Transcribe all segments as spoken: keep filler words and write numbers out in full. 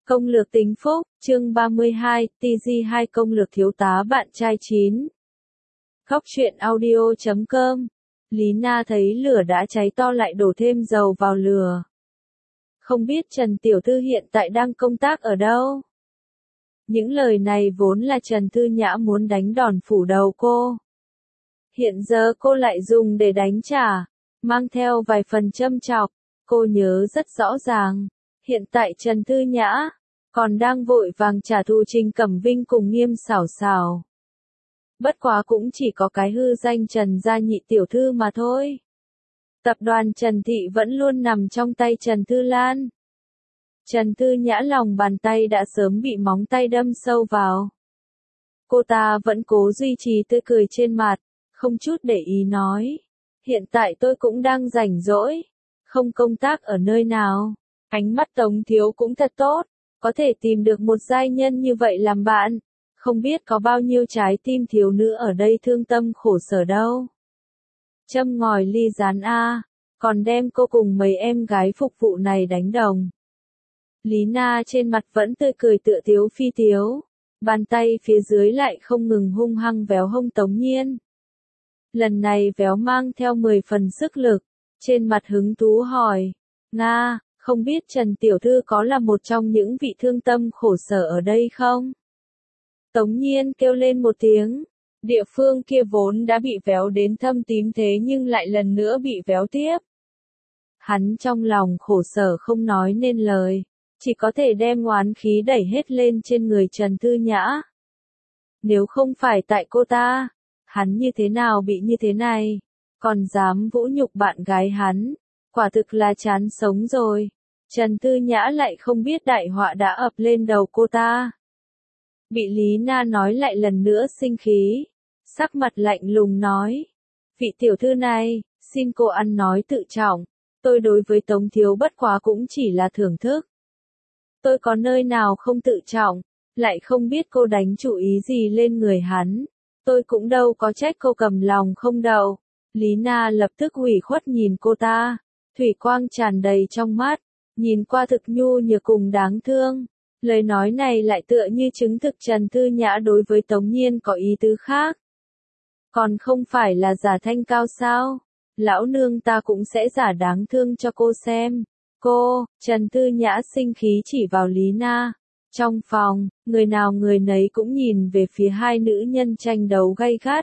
Công lược tính phúc, chương ba mươi hai, tê giê hai công lược thiếu tá bạn trai chín. Khóc chuyện audio chấm com. Lý Na thấy lửa đã cháy to lại đổ thêm dầu vào lửa. Không biết Trần Tiểu Thư hiện tại đang công tác ở đâu? Những lời này vốn là Trần Thư Nhã muốn đánh đòn phủ đầu cô. Hiện giờ cô lại dùng để đánh trả, mang theo vài phần châm chọc. Cô nhớ rất rõ ràng. Hiện tại Trần Thư Nhã còn đang vội vàng trả thù Trình Cẩm Vinh cùng Nghiêm Xảo Xảo. Bất quá cũng chỉ có cái hư danh Trần gia nhị tiểu thư mà thôi. Tập đoàn Trần Thị vẫn luôn nằm trong tay Trần Thư Lan. Trần Thư Nhã lòng bàn tay đã sớm bị móng tay đâm sâu vào. Cô ta vẫn cố duy trì tươi cười trên mặt, không chút để ý nói. Hiện tại tôi cũng đang rảnh rỗi, không công tác ở nơi nào. Ánh mắt Tống Thiếu cũng thật tốt, có thể tìm được một giai nhân như vậy làm bạn. Không biết có bao nhiêu trái tim thiếu nữ ở đây thương tâm khổ sở đâu. Châm ngòi ly rán a, còn đem cô cùng mấy em gái phục vụ này đánh đồng. Lý Na trên mặt vẫn tươi cười tựa tiếu phi tiếu, bàn tay phía dưới lại không ngừng hung hăng véo hông Tống Nhiên. Lần này véo mang theo mười phần sức lực, trên mặt hứng thú hỏi, Nga, không biết Trần Tiểu Thư có là một trong những vị thương tâm khổ sở ở đây không? Tống Nhiên kêu lên một tiếng, địa phương kia vốn đã bị véo đến thâm tím thế nhưng lại lần nữa bị véo tiếp. Hắn trong lòng khổ sở không nói nên lời, chỉ có thể đem oán khí đẩy hết lên trên người Trần Thư Nhã. Nếu không phải tại cô ta, hắn như thế nào bị như thế này, còn dám vũ nhục bạn gái hắn, quả thực là chán sống rồi. Trần Thư Nhã lại không biết đại họa đã ập lên đầu cô ta. Bị Lý Na nói lại lần nữa sinh khí, sắc mặt lạnh lùng nói. Vị tiểu thư này, xin cô ăn nói tự trọng, tôi đối với Tống Thiếu bất quá cũng chỉ là thưởng thức. Tôi có nơi nào không tự trọng, lại không biết cô đánh chủ ý gì lên người hắn, tôi cũng đâu có trách cô cầm lòng không đậu. Lý Na lập tức ủy khuất nhìn cô ta, thủy quang tràn đầy trong mắt, nhìn qua thực nhu nhược cùng đáng thương. Lời nói này lại tựa như chứng thực Trần Thư Nhã đối với Tống Nhiên có ý tứ khác. Còn không phải là giả thanh cao sao? Lão nương ta cũng sẽ giả đáng thương cho cô xem. Cô, Trần Thư Nhã sinh khí chỉ vào Lý Na. Trong phòng, người nào người nấy cũng nhìn về phía hai nữ nhân tranh đấu gay gắt.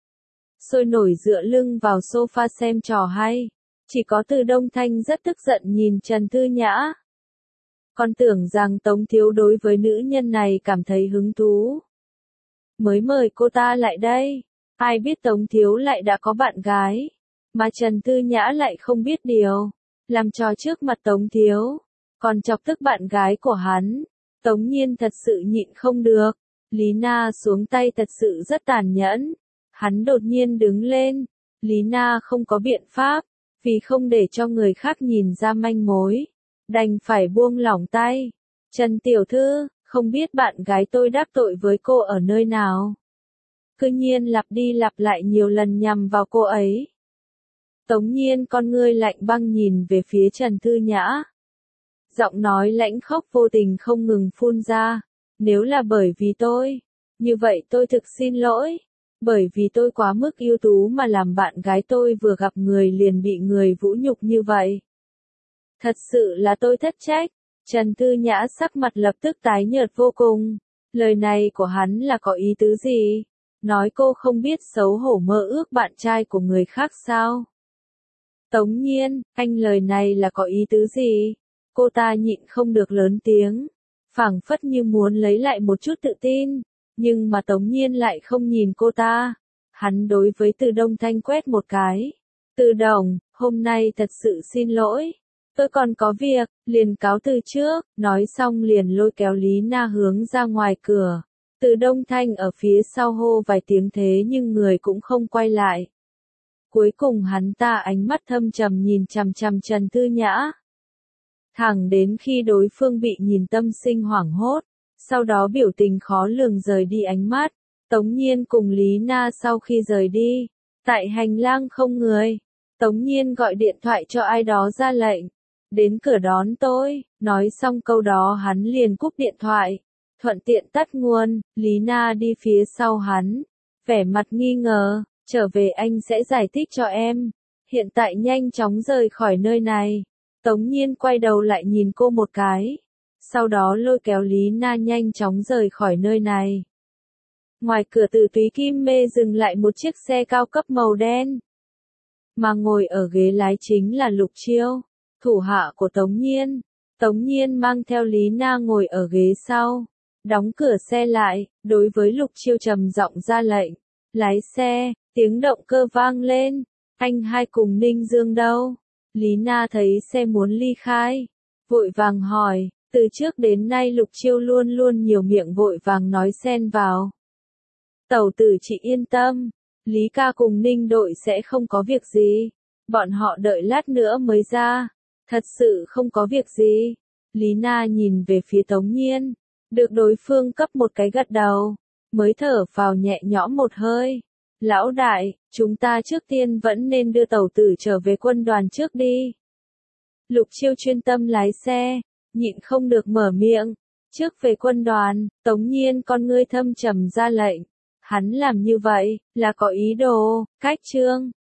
Sôi nổi dựa lưng vào sofa xem trò hay. Chỉ có Từ Đông Thanh rất tức giận nhìn Trần Thư Nhã. Còn tưởng rằng Tống Thiếu đối với nữ nhân này cảm thấy hứng thú. Mới mời cô ta lại đây. Ai biết Tống Thiếu lại đã có bạn gái. Mà Trần Thư Nhã lại không biết điều. Làm trò trước mặt Tống Thiếu. Còn chọc tức bạn gái của hắn. Tống Nhiên thật sự nhịn không được. Lý Na xuống tay thật sự rất tàn nhẫn. Hắn đột nhiên đứng lên. Lý Na không có biện pháp. Vì không để cho người khác nhìn ra manh mối. Đành phải buông lỏng tay. Trần Tiểu Thư, không biết bạn gái tôi đắc tội với cô ở nơi nào. Cứ nhiên lặp đi lặp lại nhiều lần nhằm vào cô ấy. Tống Nhiên con ngươi lạnh băng nhìn về phía Trần Thư Nhã. Giọng nói lãnh khốc vô tình không ngừng phun ra. Nếu là bởi vì tôi, như vậy tôi thực xin lỗi. Bởi vì tôi quá mức ưu tú mà làm bạn gái tôi vừa gặp người liền bị người vũ nhục như vậy. Thật sự là tôi thất trách. Trần Thư Nhã sắc mặt lập tức tái nhợt vô cùng. Lời này của hắn là có ý tứ gì? Nói cô không biết xấu hổ mơ ước bạn trai của người khác sao? Tống Nhiên, anh lời này là có ý tứ gì? Cô ta nhịn không được lớn tiếng. Phảng phất như muốn lấy lại một chút tự tin. Nhưng mà Tống Nhiên lại không nhìn cô ta. Hắn đối với Từ Đông Thanh quét một cái. Từ Đồng, hôm nay thật sự xin lỗi. Tôi còn có việc, liền cáo từ trước, nói xong liền lôi kéo Lý Na hướng ra ngoài cửa. Từ Đông Thanh ở phía sau hô vài tiếng thế nhưng người cũng không quay lại. Cuối cùng hắn ta ánh mắt thâm trầm nhìn chằm chằm Trần Thư Nhã. Thẳng đến khi đối phương bị nhìn tâm sinh hoảng hốt, sau đó biểu tình khó lường rời đi ánh mắt. Tống Nhiên cùng Lý Na sau khi rời đi, tại hành lang không người, Tống Nhiên gọi điện thoại cho ai đó ra lệnh. đến cửa đón tôi. Nói xong câu đó hắn liền cúp điện thoại, thuận tiện tắt nguồn. Lý Na đi phía sau hắn, vẻ mặt nghi ngờ, trở về anh sẽ giải thích cho em. Hiện tại nhanh chóng rời khỏi nơi này. Tống Nhiên quay đầu lại nhìn cô một cái, sau đó lôi kéo Lý Na nhanh chóng rời khỏi nơi này. Ngoài cửa Từ Túy Kim Mê dừng lại một chiếc xe cao cấp màu đen, mà ngồi ở ghế lái chính là Lục Chiêu, thủ hạ của Tống Nhiên. Tống Nhiên mang theo Lý Na ngồi ở ghế sau, đóng cửa xe lại, đối với Lục Chiêu trầm giọng ra lệnh, lái xe. Tiếng động cơ vang lên, anh hai cùng Ninh Dương đâu? Lý Na thấy xe muốn ly khai, vội vàng hỏi, từ trước đến nay Lục Chiêu luôn luôn nhiều miệng vội vàng nói xen vào. Tẩu tử chị yên tâm, Lý ca cùng Ninh đội sẽ không có việc gì, bọn họ đợi lát nữa mới ra, thật sự không có việc gì. Lý Na nhìn về phía Tống Nhiên, được đối phương cấp một cái gật đầu, mới thở phào nhẹ nhõm một hơi. Lão đại, chúng ta trước tiên vẫn nên đưa tẩu tử trở về quân đoàn trước đi. Lục Chiêu chuyên tâm lái xe, nhịn không được mở miệng. Trước về quân đoàn, Tống Nhiên con ngươi thâm trầm ra lệnh. Hắn làm như vậy, là có ý đồ, cách chương.